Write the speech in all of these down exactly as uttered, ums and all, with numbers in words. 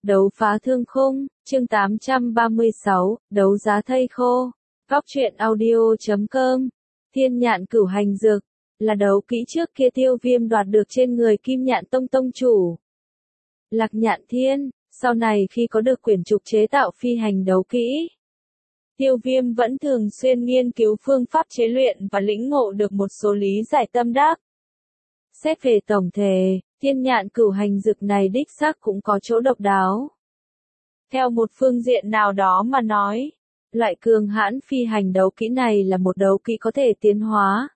Đấu phá thương khung, chương tám trăm ba mươi sáu, đấu giá thây khô. Góc truyện audio chấm com. Thiên nhạn cửu hành dược, là đấu kỹ trước kia Tiêu Viêm đoạt được trên người Kim Nhạn Tông tông chủ Lạc Nhạn Thiên, sau này khi có được quyển trục chế tạo phi hành đấu kỹ, Tiêu Viêm vẫn thường xuyên nghiên cứu phương pháp chế luyện và lĩnh ngộ được một số lý giải tâm đắc. Xét về tổng thể, thiên nhạn cửu hành dược này đích xác cũng có chỗ độc đáo. Theo một phương diện nào đó mà nói, loại cường hãn phi hành đấu kỹ này là một đấu kỹ có thể tiến hóa.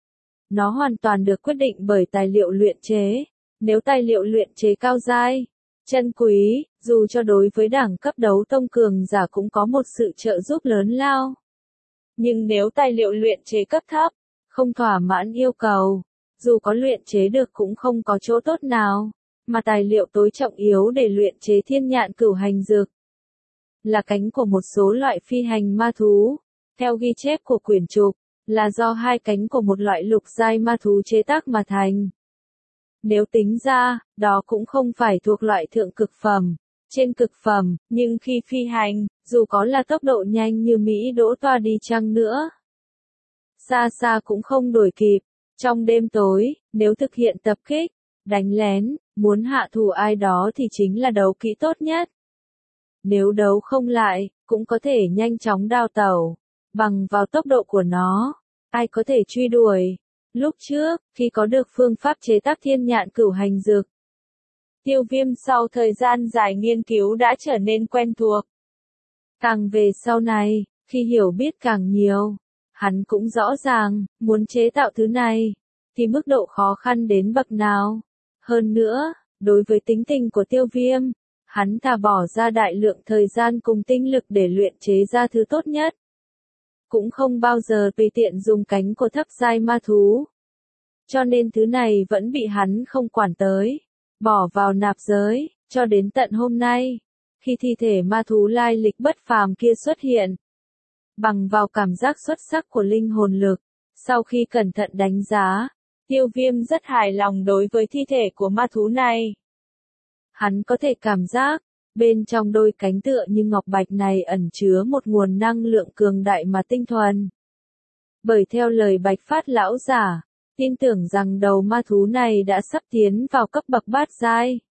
Nó hoàn toàn được quyết định bởi tài liệu luyện chế. Nếu tài liệu luyện chế cao giai, chân quý, dù cho đối với đẳng cấp đấu tông cường giả cũng có một sự trợ giúp lớn lao. Nhưng nếu tài liệu luyện chế cấp thấp, không thỏa mãn yêu cầu, dù có luyện chế được cũng không có chỗ tốt nào, mà tài liệu tối trọng yếu để luyện chế thiên nhạn cửu hành dược là cánh của một số loại phi hành ma thú. Theo ghi chép của quyển trục, là do hai cánh của một loại lục giai ma thú chế tác mà thành. Nếu tính ra, đó cũng không phải thuộc loại thượng cực phẩm, trên cực phẩm, nhưng khi phi hành, dù có là tốc độ nhanh như Mỹ đỗ toa đi chăng nữa, xa xa cũng không đuổi kịp. Trong đêm tối, nếu thực hiện tập kích, đánh lén, muốn hạ thủ ai đó thì chính là đấu kỹ tốt nhất. Nếu đấu không lại, cũng có thể nhanh chóng đào tẩu, bằng vào tốc độ của nó, ai có thể truy đuổi. Lúc trước, khi có được phương pháp chế tác thiên nhạn cửu hành dược, Tiêu Viêm sau thời gian dài nghiên cứu đã trở nên quen thuộc. Càng về sau này, khi hiểu biết càng nhiều, hắn cũng rõ ràng, muốn chế tạo thứ này, thì mức độ khó khăn đến bậc nào. Hơn nữa, đối với tính tình của Tiêu Viêm, hắn thà bỏ ra đại lượng thời gian cùng tinh lực để luyện chế ra thứ tốt nhất, cũng không bao giờ tùy tiện dùng cánh của thấp giai ma thú. Cho nên thứ này vẫn bị hắn không quản tới, bỏ vào nạp giới, cho đến tận hôm nay, khi thi thể ma thú lai lịch bất phàm kia xuất hiện. Bằng vào cảm giác xuất sắc của linh hồn lực, sau khi cẩn thận đánh giá, Tiêu Viêm rất hài lòng đối với thi thể của ma thú này. Hắn có thể cảm giác, bên trong đôi cánh tựa như ngọc bạch này ẩn chứa một nguồn năng lượng cường đại mà tinh thuần. Bởi theo lời Bạch Phát lão giả, tin tưởng rằng đầu ma thú này đã sắp tiến vào cấp bậc bát giai.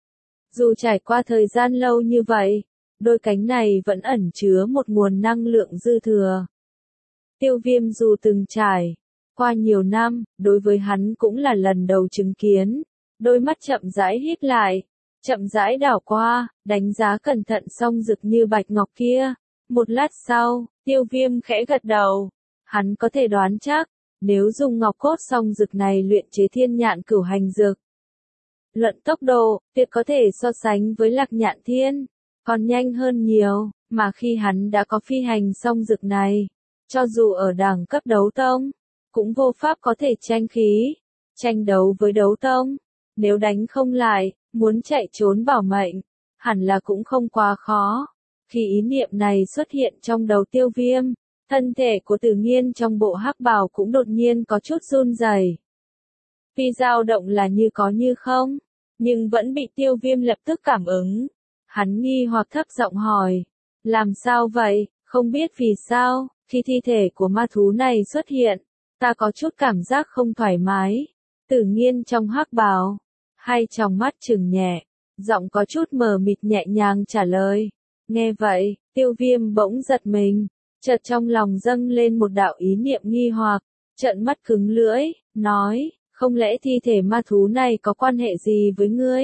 Dù trải qua thời gian lâu như vậy, đôi cánh này vẫn ẩn chứa một nguồn năng lượng dư thừa. Tiêu Viêm dù từng trải qua nhiều năm, đối với hắn cũng là lần đầu chứng kiến. Đôi mắt chậm rãi híp lại, chậm rãi đảo qua, đánh giá cẩn thận song dực như bạch ngọc kia. Một lát sau, Tiêu Viêm khẽ gật đầu. Hắn có thể đoán chắc, nếu dùng ngọc cốt song dực này luyện chế thiên nhạn cửu hành dược, luận tốc độ, tuyệt có thể so sánh với Lạc Nhạn Thiên, còn nhanh hơn nhiều. Mà khi hắn đã có phi hành song dực này, cho dù ở đẳng cấp đấu tông, cũng vô pháp có thể tranh khí, tranh đấu với đấu tông. Nếu đánh không lại, muốn chạy trốn bảo mệnh, hẳn là cũng không quá khó. Khi ý niệm này xuất hiện trong đầu Tiêu Viêm, thân thể của Tử Nghiên trong bộ hắc bào cũng đột nhiên có chút run rẩy. Tuy dao động là như có như không, nhưng vẫn bị Tiêu Viêm lập tức cảm ứng. Hắn nghi hoặc thấp giọng hỏi, làm sao vậy, không biết vì sao, khi thi thể của ma thú này xuất hiện, ta có chút cảm giác không thoải mái. Tử Nghiên trong hắc bào, hai tròng mắt trừng nhẹ, giọng có chút mờ mịt nhẹ nhàng trả lời. Nghe vậy, Tiêu Viêm bỗng giật mình, chợt trong lòng dâng lên một đạo ý niệm nghi hoặc, trợn mắt cứng lưỡi, nói, không lẽ thi thể ma thú này có quan hệ gì với ngươi?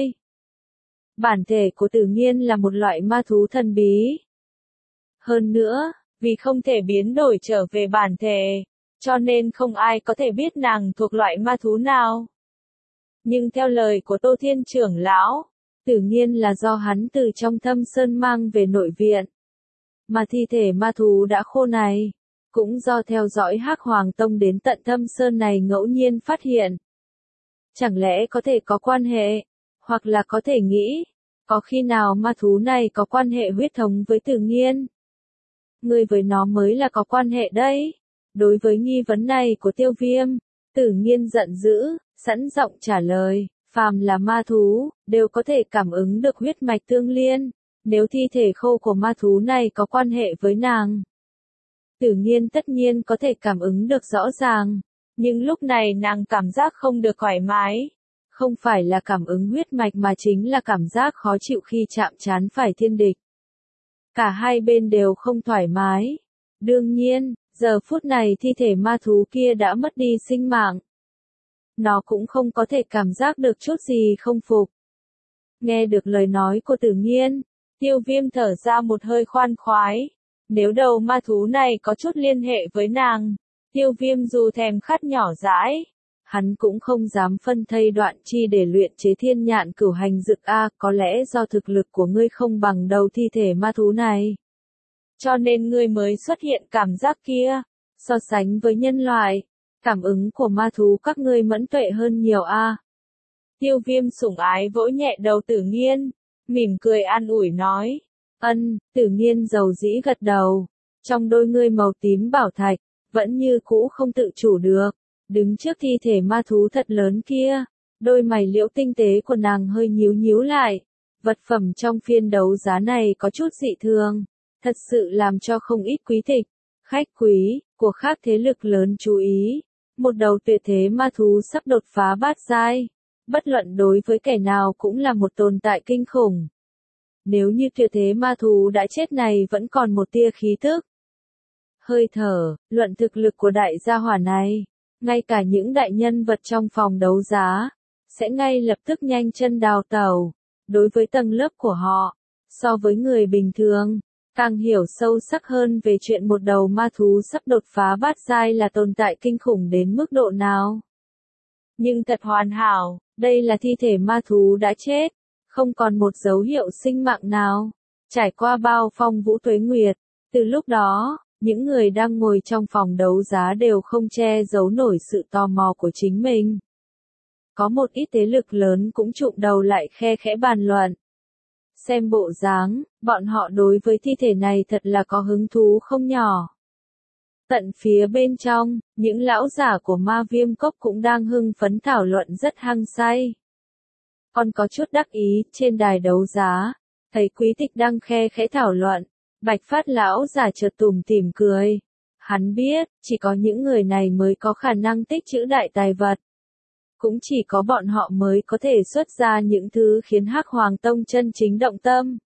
Bản thể của Tử Nghiên là một loại ma thú thần bí. Hơn nữa, vì không thể biến đổi trở về bản thể, cho nên không ai có thể biết nàng thuộc loại ma thú nào. Nhưng theo lời của Tô Thiên trưởng lão, Tử Nghiên là do hắn từ trong Thâm Sơn mang về nội viện. Mà thi thể ma thú đã khô này, cũng do theo dõi Hắc Hoàng Tông đến tận Thâm Sơn này ngẫu nhiên phát hiện. Chẳng lẽ có thể có quan hệ, hoặc là có thể nghĩ, có khi nào ma thú này có quan hệ huyết thống với Tử Nghiên? Ngươi với nó mới là có quan hệ đấy. Đối với nghi vấn này của Tiêu Viêm, Tử Nghiên giận dữ, sẵn giọng trả lời, Phàm là ma thú, đều có thể cảm ứng được huyết mạch tương liên, nếu thi thể khô của ma thú này có quan hệ với nàng. Tử Nghiên tất nhiên có thể cảm ứng được rõ ràng, nhưng lúc này nàng cảm giác không được thoải mái. Không phải là cảm ứng huyết mạch mà chính là cảm giác khó chịu khi chạm trán phải thiên địch. Cả hai bên đều không thoải mái. Đương nhiên, giờ phút này thi thể ma thú kia đã mất đi sinh mạng. Nó cũng không có thể cảm giác được chút gì không phục. Nghe được lời nói của Tử Nghiên, Tiêu Viêm thở ra một hơi khoan khoái. Nếu đầu ma thú này có chút liên hệ với nàng, Tiêu Viêm dù thèm khát nhỏ dãi, hắn cũng không dám phân thây đoạn chi để luyện chế thiên nhạn cửu hành dược a, có lẽ do thực lực của ngươi không bằng đầu thi thể ma thú này. Cho nên ngươi mới xuất hiện cảm giác kia, so sánh với nhân loại, cảm ứng của ma thú các ngươi mẫn tuệ hơn nhiều a. Tiêu Viêm sủng ái vỗ nhẹ đầu Tử Nghiên, mỉm cười an ủi nói, ân, Tử Nghiên dầu dĩ gật đầu, trong đôi ngươi màu tím bảo thạch, vẫn như cũ không tự chủ được, đứng trước thi thể ma thú thật lớn kia, đôi mày liễu tinh tế của nàng hơi nhíu nhíu lại, vật phẩm trong phiên đấu giá này có chút dị thường, thật sự làm cho không ít quý tịch, khách quý, của các thế lực lớn chú ý, một đầu tuyệt thế ma thú sắp đột phá bát giai, bất luận đối với kẻ nào cũng là một tồn tại kinh khủng. Nếu như tuyệt thế ma thú đã chết này vẫn còn một tia khí tức, hơi thở, luận thực lực của đại gia hỏa này, ngay cả những đại nhân vật trong phòng đấu giá, sẽ ngay lập tức nhanh chân đào tẩu. Đối với tầng lớp của họ, so với người bình thường, càng hiểu sâu sắc hơn về chuyện một đầu ma thú sắp đột phá bát giai là tồn tại kinh khủng đến mức độ nào. Nhưng thật hoàn hảo, đây là thi thể ma thú đã chết, không còn một dấu hiệu sinh mạng nào. Trải qua bao phong vũ tuế nguyệt, từ lúc đó, những người đang ngồi trong phòng đấu giá đều không che giấu nổi sự tò mò của chính mình. Có một ít thế lực lớn cũng trụm đầu lại khe khẽ bàn luận. Xem bộ dáng, bọn họ đối với thi thể này thật là có hứng thú không nhỏ. Tận phía bên trong, những lão giả của Ma Viêm Cốc cũng đang hưng phấn thảo luận rất hăng say. Còn có chút đắc ý, trên đài đấu giá, thấy quý tịch đang khe khẽ thảo luận, Bạch Phát lão giả chợt tủm tỉm cười. Hắn biết, chỉ có những người này mới có khả năng tích trữ đại tài vật. Cũng chỉ có bọn họ mới có thể xuất ra những thứ khiến Hắc Hoàng Tông chân chính động tâm.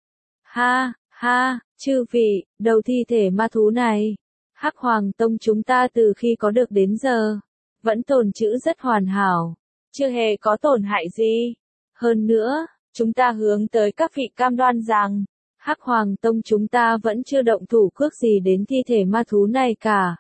Ha, ha, chư vị, đầu thi thể ma thú này, Hắc Hoàng Tông chúng ta từ khi có được đến giờ, vẫn tồn trữ rất hoàn hảo, chưa hề có tổn hại gì. Hơn nữa, chúng ta hướng tới các vị cam đoan rằng, Hắc Hoàng Tông chúng ta vẫn chưa động thủ cước gì đến thi thể ma thú này cả.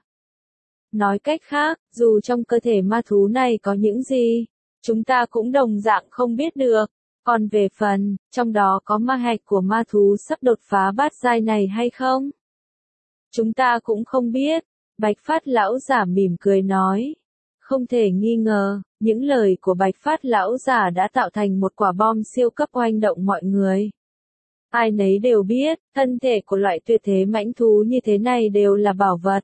Nói cách khác, dù trong cơ thể ma thú này có những gì, chúng ta cũng đồng dạng không biết được. Còn về phần, trong đó có ma hạch của ma thú sắp đột phá bát giai này hay không? Chúng ta cũng không biết. Bạch Phát lão giả mỉm cười nói. Không thể nghi ngờ, những lời của Bạch Phát lão giả đã tạo thành một quả bom siêu cấp oanh động mọi người. Ai nấy đều biết, thân thể của loại tuyệt thế mãnh thú như thế này đều là bảo vật.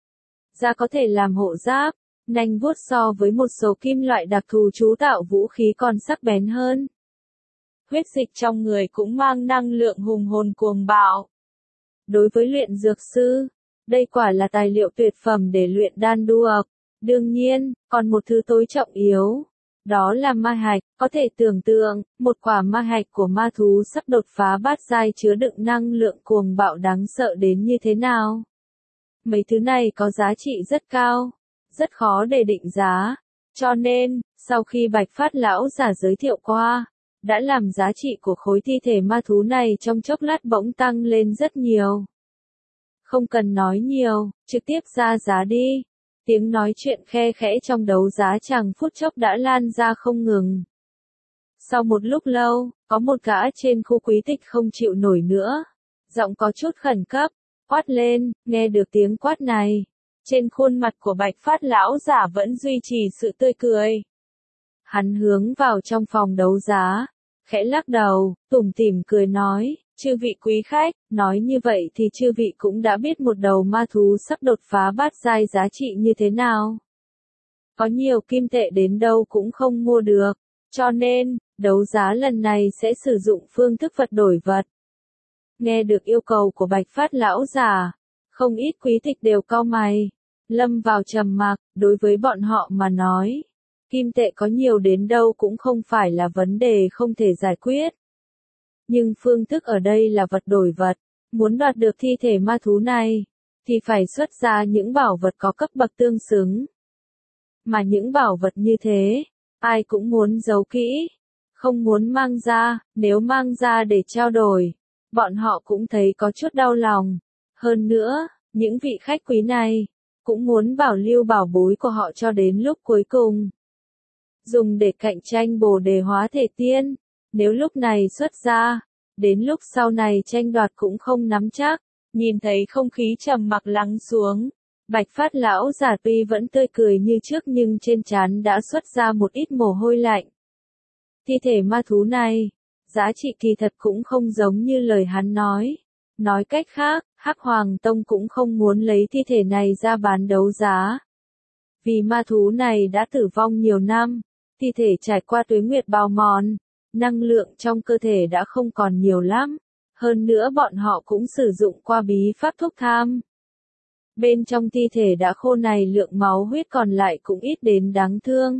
Da có thể làm hộ giáp, nanh vuốt so với một số kim loại đặc thù chú tạo vũ khí còn sắc bén hơn. Huyết dịch trong người cũng mang năng lượng hùng hồn cuồng bạo. Đối với luyện dược sư, đây quả là tài liệu tuyệt phẩm để luyện đan đuộc. Đương nhiên, còn một thứ tối trọng yếu, đó là ma hạch. Có thể tưởng tượng, một quả ma hạch của ma thú sắp đột phá bát giai chứa đựng năng lượng cuồng bạo đáng sợ đến như thế nào. Mấy thứ này có giá trị rất cao, rất khó để định giá. Cho nên, sau khi Bạch Phát lão giả giới thiệu qua, đã làm giá trị của khối thi thể ma thú này trong chốc lát bỗng tăng lên rất nhiều. Không cần nói nhiều, trực tiếp ra giá đi. Tiếng nói chuyện khe khẽ trong đấu giá chẳng phút chốc đã lan ra không ngừng. Sau một lúc lâu, có một gã trên khu quý tịch không chịu nổi nữa. Giọng có chút khẩn cấp, quát lên, nghe được tiếng quát này. Trên khuôn mặt của Bạch Phát lão giả vẫn duy trì sự tươi cười. Hắn hướng vào trong phòng đấu giá, khẽ lắc đầu, tủm tỉm cười nói, chư vị quý khách, nói như vậy thì chư vị cũng đã biết một đầu ma thú sắp đột phá bát giai giá trị như thế nào. Có nhiều kim tệ đến đâu cũng không mua được, Cho nên, đấu giá lần này sẽ sử dụng phương thức vật đổi vật. Nghe được yêu cầu của Bạch Phát lão giả, không ít quý tịch đều cau mày, lâm vào trầm mặc. Đối với bọn họ mà nói, kim tệ có nhiều đến đâu cũng không phải là vấn đề không thể giải quyết. Nhưng phương thức ở đây là vật đổi vật, muốn đoạt được thi thể ma thú này, thì phải xuất ra những bảo vật có cấp bậc tương xứng. Mà những bảo vật như thế, ai cũng muốn giấu kỹ, không muốn mang ra. Nếu mang ra để trao đổi, bọn họ cũng thấy có chút đau lòng. Hơn nữa, những vị khách quý này cũng muốn bảo lưu bảo bối của họ cho đến lúc cuối cùng, dùng để cạnh tranh bồ đề hóa thể tiên. Nếu lúc này xuất ra, đến lúc sau này tranh đoạt cũng không nắm chắc. Nhìn thấy không khí trầm mặc lắng xuống, Bạch Phát lão giả tuy vẫn tươi cười như trước nhưng trên trán đã xuất ra một ít mồ hôi lạnh. Thi thể ma thú này, giá trị kỳ thật cũng không giống như lời hắn nói. Nói cách khác, Hắc Hoàng Tông cũng không muốn lấy thi thể này ra bán đấu giá. Vì ma thú này đã tử vong nhiều năm, thi thể trải qua tuế nguyệt bào mòn, năng lượng trong cơ thể đã không còn nhiều lắm. Hơn nữa bọn họ cũng sử dụng qua bí pháp thuốc tham. Bên trong thi thể đã khô này lượng máu huyết còn lại cũng ít đến đáng thương.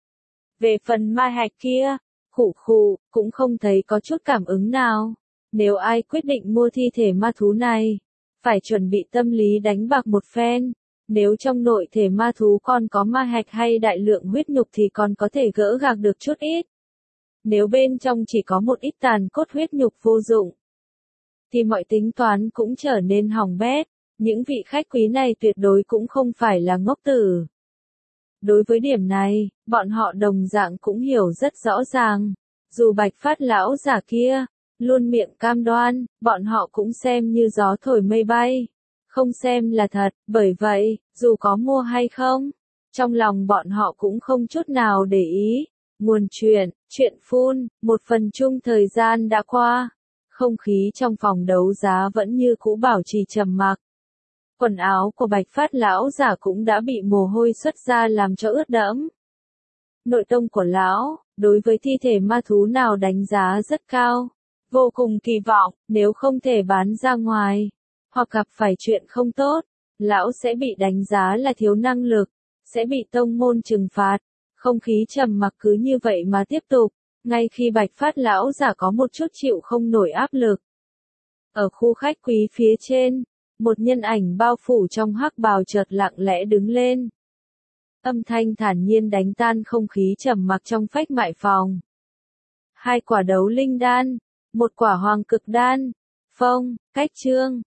Về phần ma hạch kia, khụ khụ, cũng không thấy có chút cảm ứng nào. Nếu ai quyết định mua thi thể ma thú này, phải chuẩn bị tâm lý đánh bạc một phen. Nếu trong nội thể ma thú còn có ma hạch hay đại lượng huyết nhục thì còn có thể gỡ gạc được chút ít. Nếu bên trong chỉ có một ít tàn cốt huyết nhục vô dụng, thì mọi tính toán cũng trở nên hỏng bét. Những vị khách quý này tuyệt đối cũng không phải là ngốc tử. Đối với điểm này, bọn họ đồng dạng cũng hiểu rất rõ ràng. Dù Bạch Phát lão giả kia luôn miệng cam đoan, bọn họ cũng xem như gió thổi mây bay, không xem là thật. Bởi vậy, dù có mua hay không, trong lòng bọn họ cũng không chút nào để ý. Nguồn chuyện, chuyện phun, một phần chung thời gian đã qua. Không khí trong phòng đấu giá vẫn như cũ bảo trì trầm mặc. Quần áo của Bạch Phát lão giả cũng đã bị mồ hôi xuất ra làm cho ướt đẫm. Nội tông của lão, đối với thi thể ma thú nào đánh giá rất cao, vô cùng kỳ vọng. Nếu không thể bán ra ngoài, hoặc gặp phải chuyện không tốt, lão sẽ bị đánh giá là thiếu năng lực, sẽ bị tông môn trừng phạt. Không khí trầm mặc cứ như vậy mà tiếp tục, ngay khi Bạch Phát lão giả có một chút chịu không nổi áp lực. Ở khu khách quý phía trên, một nhân ảnh bao phủ trong hắc bào chợt lặng lẽ đứng lên. Âm thanh thản nhiên đánh tan không khí trầm mặc trong phách mại phòng. Hai quả đấu linh đan, một quả hoàng cực đan, phong, cách trương,